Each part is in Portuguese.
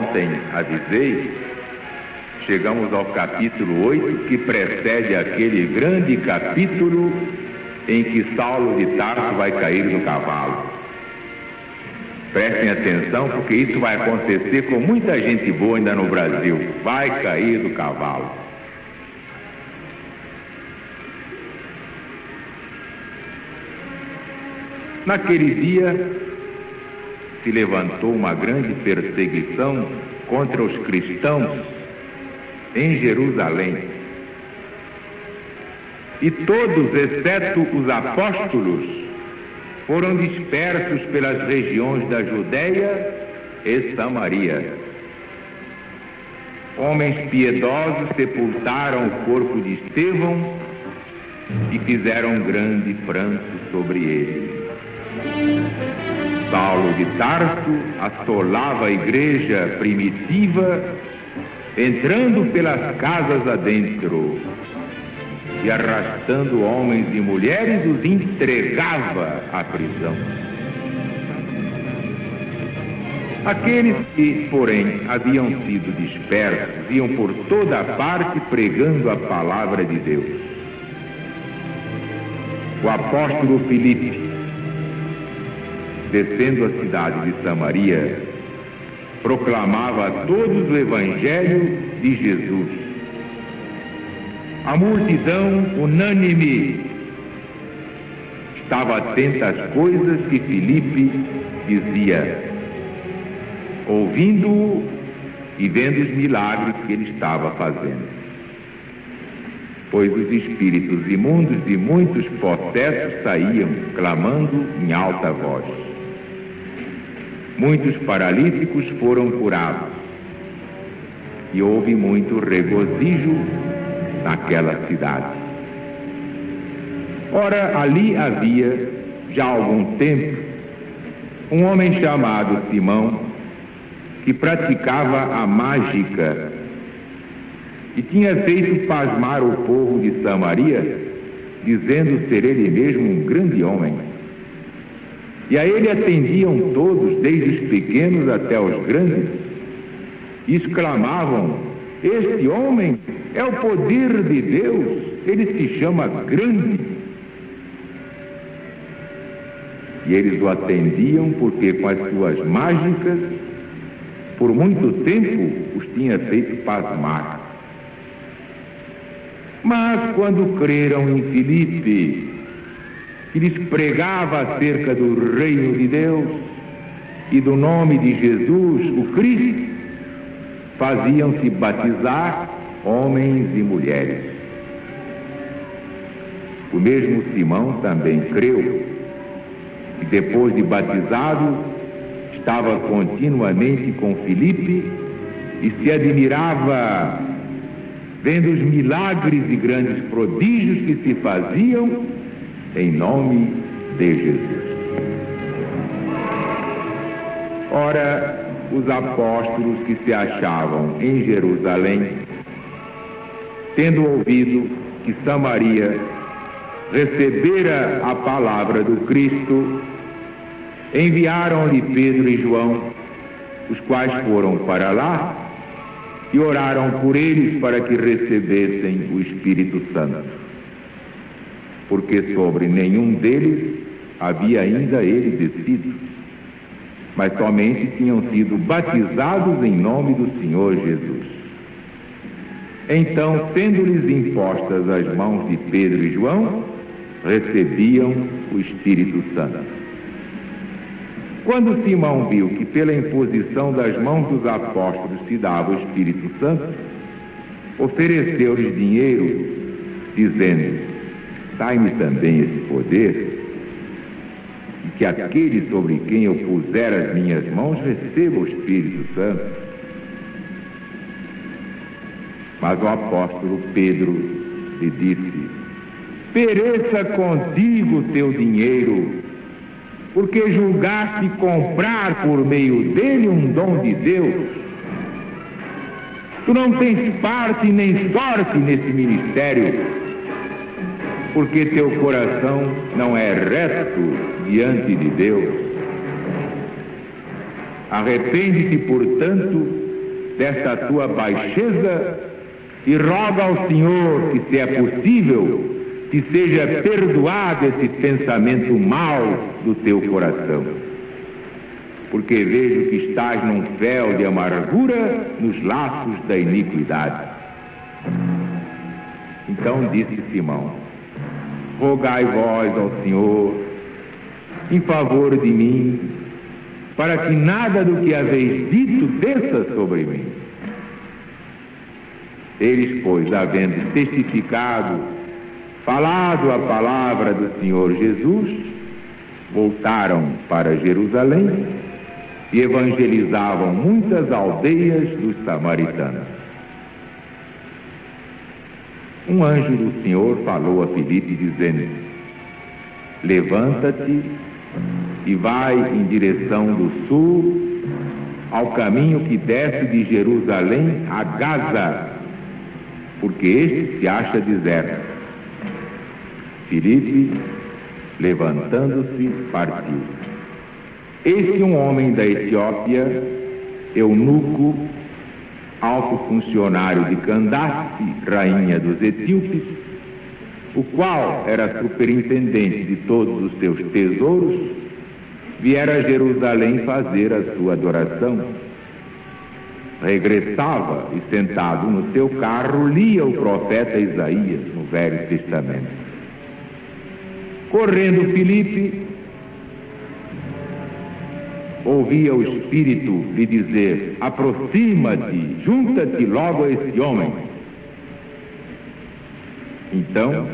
ontem avisei, chegamos ao capítulo 8, que precede aquele grande capítulo em que Saulo de Tarso vai cair do cavalo. Prestem atenção, porque isso vai acontecer com muita gente boa ainda no Brasil. Vai cair do cavalo. Naquele dia, se levantou uma grande perseguição contra os cristãos em Jerusalém. E todos, exceto os apóstolos, foram dispersos pelas regiões da Judéia e Samaria. Homens piedosos sepultaram o corpo de Estevão e fizeram grande pranto sobre ele. Saulo de Tarso assolava a igreja primitiva, entrando pelas casas adentro e arrastando homens e mulheres, os entregava à prisão. Aqueles que, porém, haviam sido dispersos, iam por toda a parte pregando a palavra de Deus. O apóstolo Filipe, descendo a cidade de Samaria, proclamava a todos o evangelho de Jesus. A multidão unânime estava atenta às coisas que Filipe dizia, ouvindo-o e vendo os milagres que ele estava fazendo. Pois os espíritos imundos de muitos possessos saíam, clamando em alta voz. Muitos paralíticos foram curados, e houve muito regozijo naquela cidade. Ora, ali havia, já há algum tempo, um homem chamado Simão, que praticava a mágica e tinha feito pasmar o povo de Samaria, dizendo ser ele mesmo um grande homem. E a ele atendiam todos, desde os pequenos até os grandes, e exclamavam: este homem é o poder de Deus, ele se chama Grande. E eles o atendiam porque com as suas mágicas, por muito tempo, os tinha feito pasmar. Mas quando creram em Filipe, que lhes pregava acerca do reino de Deus e do nome de Jesus, o Cristo, faziam-se batizar homens e mulheres. O mesmo Simão também creu, e depois de batizado, estava continuamente com Filipe e se admirava vendo os milagres e grandes prodígios que se faziam em nome de Jesus. Ora, os apóstolos que se achavam em Jerusalém, tendo ouvido que Samaria recebera a palavra do Cristo, enviaram-lhe Pedro e João, os quais foram para lá e oraram por eles para que recebessem o Espírito Santo, porque sobre nenhum deles havia ainda ele descido, mas somente tinham sido batizados em nome do Senhor Jesus. Então, tendo-lhes impostas as mãos de Pedro e João, recebiam o Espírito Santo. Quando Simão viu que pela imposição das mãos dos apóstolos se dava o Espírito Santo, ofereceu-lhes dinheiro, dizendo: dai-me também esse poder, e que aquele sobre quem eu puser as minhas mãos receba o Espírito Santo. Mas o apóstolo Pedro lhe disse: pereça contigo teu dinheiro, porque julgaste comprar por meio dele um dom de Deus. Tu não tens parte nem sorte nesse ministério, porque teu coração não é reto diante de Deus. Arrepende-te, portanto, desta tua baixeza e roga ao Senhor que, se é possível, que seja perdoado esse pensamento mau do teu coração. Porque vejo que estás num fel de amargura nos laços da iniquidade. Então disse Simão: rogai vós ao Senhor em favor de mim, para que nada do que haveis dito desça sobre mim. Eles, pois, havendo testificado, falado a palavra do Senhor Jesus, voltaram para Jerusalém e evangelizavam muitas aldeias dos samaritanos. Um anjo do Senhor falou a Filipe, dizendo: levanta-te e vai em direção do sul, ao caminho que desce de Jerusalém a Gaza, porque este se acha deserto. Filipe, levantando-se, partiu. Eis que um homem da Etiópia, eunuco, alto funcionário de Candace, rainha dos etíopes, o qual era superintendente de todos os seus tesouros, viera a Jerusalém fazer a sua adoração. Regressava e, sentado no seu carro, lia o profeta Isaías no Velho Testamento. Correndo Filipe, ouvia o Espírito lhe dizer: aproxima-te, junta-te logo a esse homem. Então,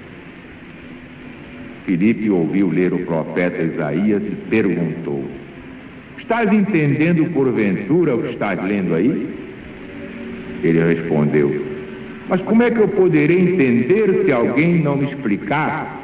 Filipe ouviu ler o profeta Isaías e perguntou: estás entendendo porventura o que estás lendo aí? Ele respondeu: mas como é que eu poderei entender se alguém não me explicar?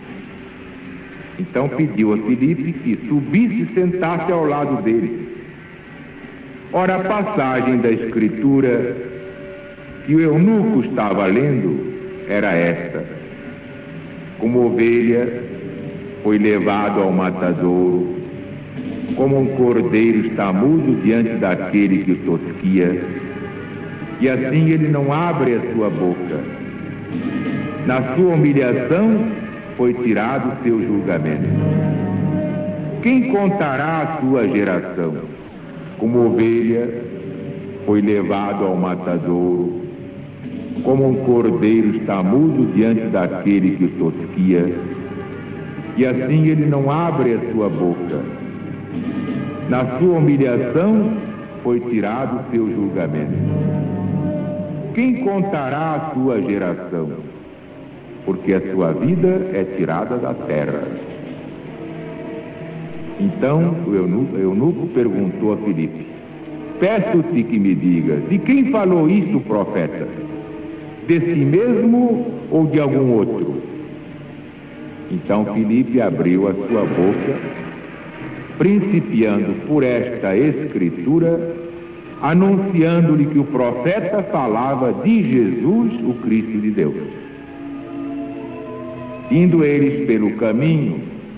Então pediu a Filipe que subisse e sentasse ao lado dele. Ora, a passagem da Escritura que o eunuco estava lendo era esta: como ovelha foi levado ao matadouro, como um cordeiro está mudo diante daquele que o tosquia, e assim ele não abre a sua boca. Na sua humilhação foi tirado o seu julgamento. Quem contará a sua geração? Como ovelha foi levado ao matadouro, como um cordeiro está mudo diante daquele que o tosquia, e assim ele não abre a sua boca. Na sua humilhação foi tirado o seu julgamento. Quem contará a sua geração? Porque a sua vida é tirada da terra. Então o eunuco perguntou a Filipe: peço-te que me digas, de quem falou isto o profeta? De si mesmo ou de algum outro? Então Filipe abriu a sua boca, principiando por esta escritura, anunciando-lhe que o profeta falava de Jesus, o Cristo de Deus. Indo eles pelo caminho,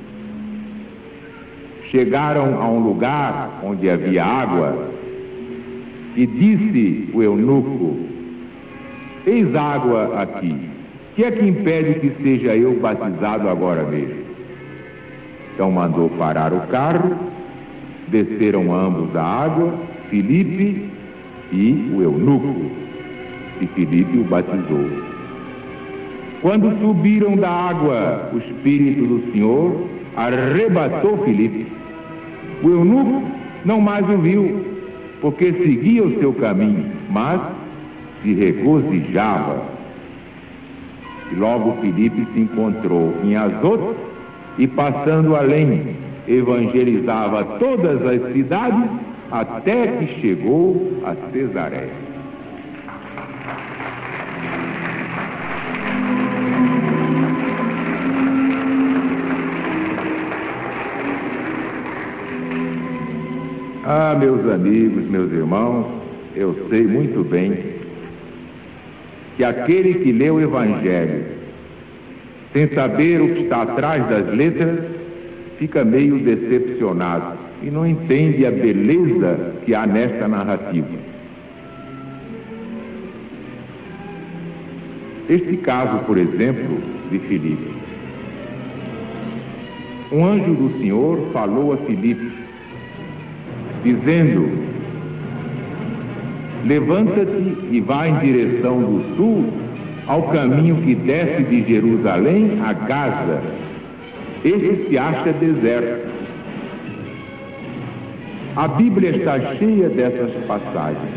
chegaram a um lugar onde havia água, e disse o eunuco: eis água aqui, que é que impede que seja eu batizado agora mesmo? Então mandou parar o carro, desceram ambos da água, Filipe e o eunuco, e Filipe o batizou. Quando subiram da água, o Espírito do Senhor arrebatou Filipe. O eunuco não mais o viu, porque seguia o seu caminho, mas se regozijava. E logo Filipe se encontrou em Azoto e, passando além, evangelizava todas as cidades até que chegou a Cesareia. Ah, meus amigos, meus irmãos, eu sei muito bem que aquele que lê o Evangelho sem saber o que está atrás das letras fica meio decepcionado e não entende a beleza que há nesta narrativa. Este caso, por exemplo, de Filipe. Um anjo do Senhor falou a Filipe, dizendo: levanta-te e vai em direção do sul, ao caminho que desce de Jerusalém a Gaza. Este se acha deserto. A Bíblia está cheia dessas passagens.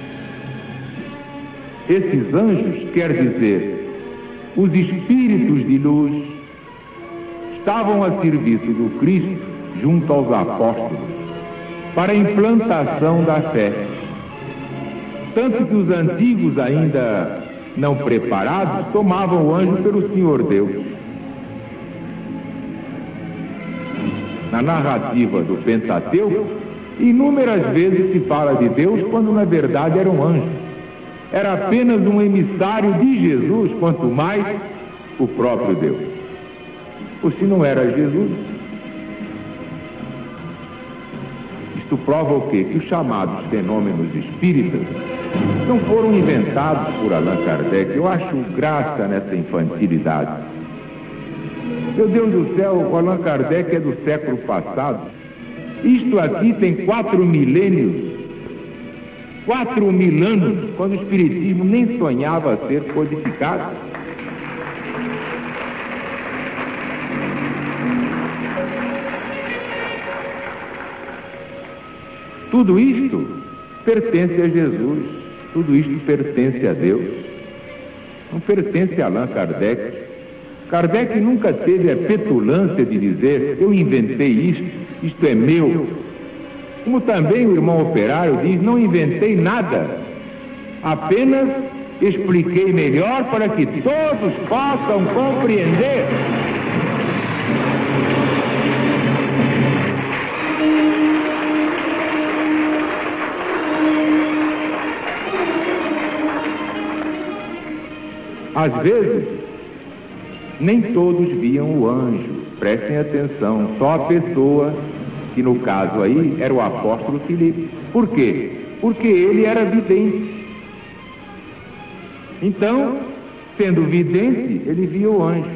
Esses anjos, quer dizer, os espíritos de luz, estavam a serviço do Cristo junto aos apóstolos para a implantação da fé. Tanto que os antigos, ainda não preparados, tomavam o anjo pelo Senhor Deus. Na narrativa do Pentateuco, inúmeras vezes se fala de Deus quando na verdade era um anjo. Era apenas um emissário de Jesus, quanto mais o próprio Deus. Ou se não era Jesus. Isto prova o quê? Que os chamados fenômenos espíritas não foram inventados por Allan Kardec. Eu acho graça nessa infantilidade. Meu Deus do céu, o Allan Kardec é do século passado. Isto aqui tem 4 milênios, 4.000 anos, quando o Espiritismo nem sonhava ser codificado. Tudo isto pertence a Jesus, tudo isto pertence a Deus, não pertence a Allan Kardec. Kardec nunca teve a petulância de dizer: eu inventei isto é meu. Como também o irmão operário diz: não inventei nada, apenas expliquei melhor para que todos possam compreender. Às vezes, nem todos viam o anjo, prestem atenção, só a pessoa, que no caso aí era o apóstolo Filipe. Por quê? Porque ele era vidente. Então, sendo vidente, ele via o anjo.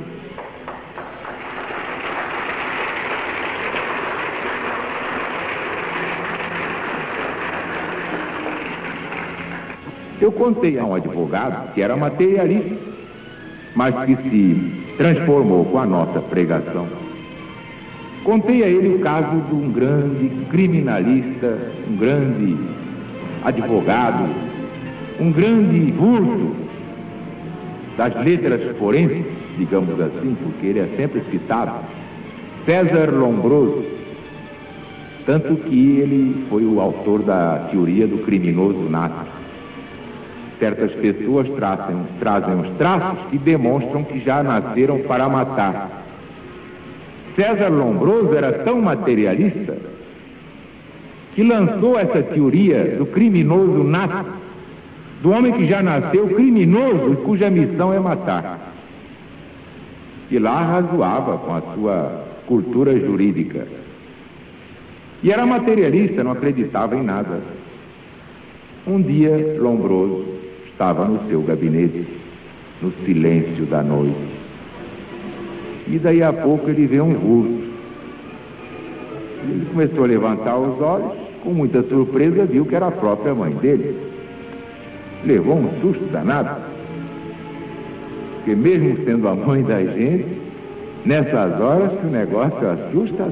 Eu contei a um advogado que era materialista, mas que se transformou com a nossa pregação. Contei a ele o caso de um grande criminalista, um grande advogado, um grande vulto das letras forenses, digamos assim, porque ele é sempre citado, César Lombroso, tanto que ele foi o autor da teoria do criminoso nato. Certas pessoas trazem os traços que demonstram que já nasceram para matar. César Lombroso era tão materialista que lançou essa teoria do criminoso nato, do homem que já nasceu criminoso e cuja missão é matar. E lá razoava com a sua cultura jurídica. E era materialista, não acreditava em nada. Um dia, Lombroso estava no seu gabinete, no silêncio da noite. E daí a pouco ele vê um vulto. Ele começou a levantar os olhos, com muita surpresa viu que era a própria mãe dele. Levou um susto danado, porque mesmo sendo a mãe da gente, nessas horas que o negócio assusta.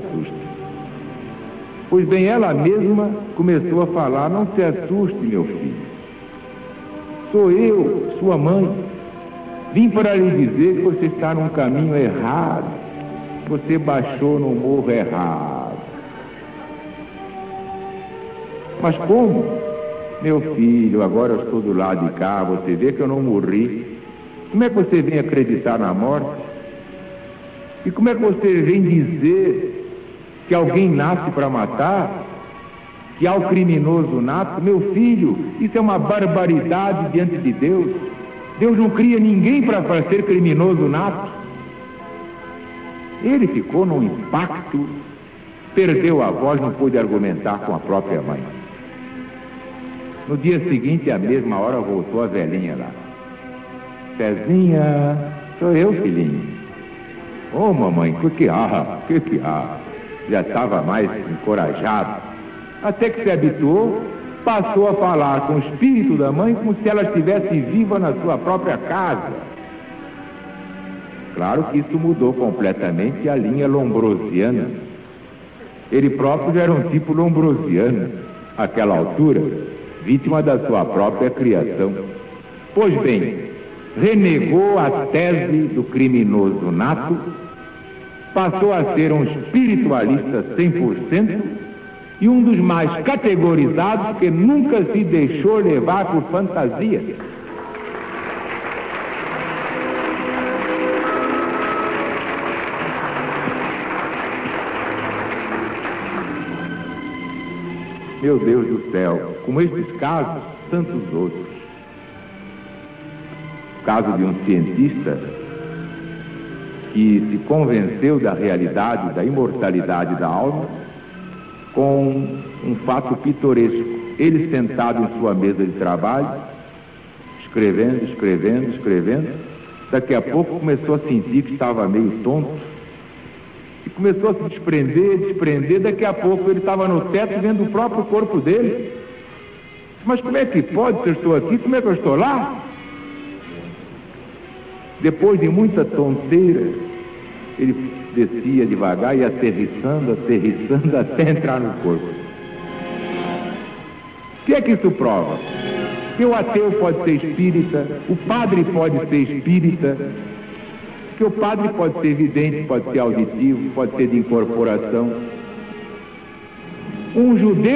Pois bem, ela mesma começou a falar: não se assuste, meu filho. Sou eu, sua mãe. Vim para lhe dizer que você está num caminho errado. Você baixou no morro errado. Mas como? Meu filho, agora eu estou do lado de cá, você vê que eu não morri. Como é que você vem acreditar na morte? E como é que você vem dizer que alguém nasce para matar? Que há o criminoso nato? Meu filho, isso é uma barbaridade diante de Deus. Deus não cria ninguém para ser criminoso nato. Ele ficou num impacto, perdeu a voz, não pôde argumentar com a própria mãe. No dia seguinte, à mesma hora, voltou a velhinha lá. Cezinha, sou eu, filhinho. Ô, mamãe, que há? Já estava mais encorajado. Até que se habituou, passou a falar com o espírito da mãe como se ela estivesse viva na sua própria casa. Claro que isso mudou completamente a linha lombrosiana. Ele próprio já era um tipo lombrosiano, àquela altura, vítima da sua própria criação. Pois bem, renegou a tese do criminoso nato, passou a ser um espiritualista 100% e um dos mais categorizados que nunca se deixou levar por fantasia. Meu Deus do céu, como estes casos, tantos outros. O caso de um cientista que se convenceu da realidade, da imortalidade da alma, com um fato pitoresco. Ele sentado em sua mesa de trabalho, escrevendo, daqui a pouco começou a sentir que estava meio tonto, e começou a se desprender, daqui a pouco ele estava no teto vendo o próprio corpo dele. Mas como é que pode, se eu estou aqui, como é que eu estou lá? Depois de muita tonteira, ele descia devagar e aterrissando até entrar no corpo. O que é que isso prova? Que o ateu pode ser espírita, o padre pode ser espírita, que o padre pode ser vidente, pode ser auditivo, pode ser de incorporação. Um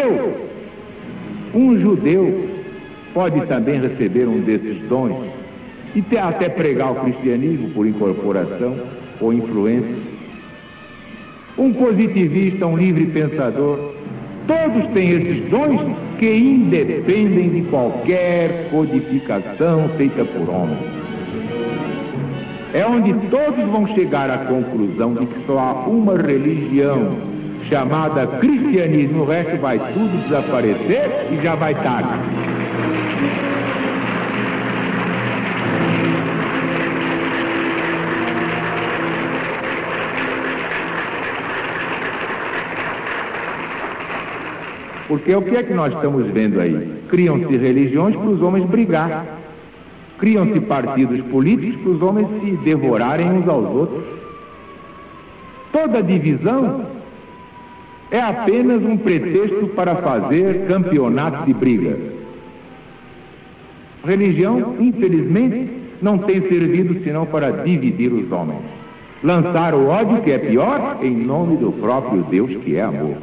judeu pode também receber um desses dons e até pregar o cristianismo por incorporação ou influência. Um positivista, um livre pensador, todos têm esses dons que independem de qualquer codificação feita por homens. É onde todos vão chegar à conclusão de que só há uma religião chamada cristianismo, o resto vai tudo desaparecer e já vai tarde. Porque o que é que nós estamos vendo aí? Criam-se religiões para os homens brigar. Criam-se partidos políticos para os homens se devorarem uns aos outros. Toda divisão é apenas um pretexto para fazer campeonatos de briga. Religião, infelizmente, não tem servido senão para dividir os homens. Lançar o ódio, que é pior, em nome do próprio Deus, que é amor.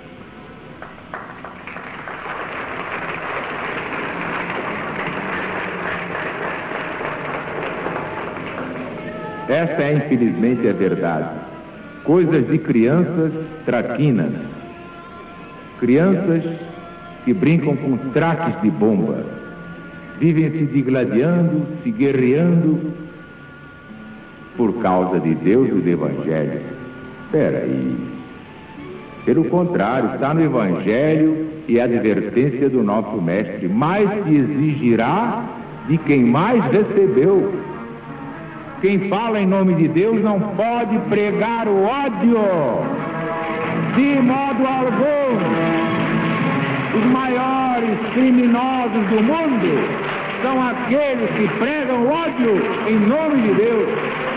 Essa é, infelizmente, a verdade. Coisas de crianças traquinas. Crianças que brincam com traques de bomba. Vivem se digladiando, se guerreando por causa de Deus e do Evangelho. Espera aí. Pelo contrário, está no Evangelho e a advertência do nosso Mestre. Mais se exigirá de quem mais recebeu. Quem fala em nome de Deus não pode pregar o ódio, de modo algum. Os maiores criminosos do mundo são aqueles que pregam o ódio em nome de Deus.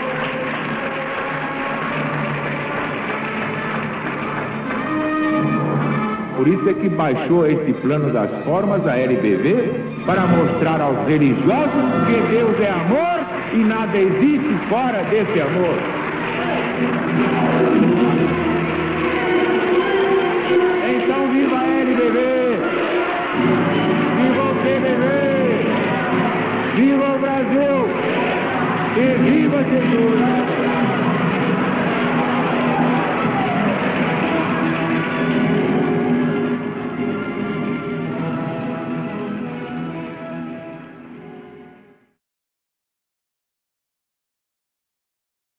Por isso é que baixou esse plano das formas, a LBV, para mostrar aos religiosos que Deus é amor e nada existe fora desse amor. Então viva a LBV, viva o PBV, viva o Brasil e viva Jesus!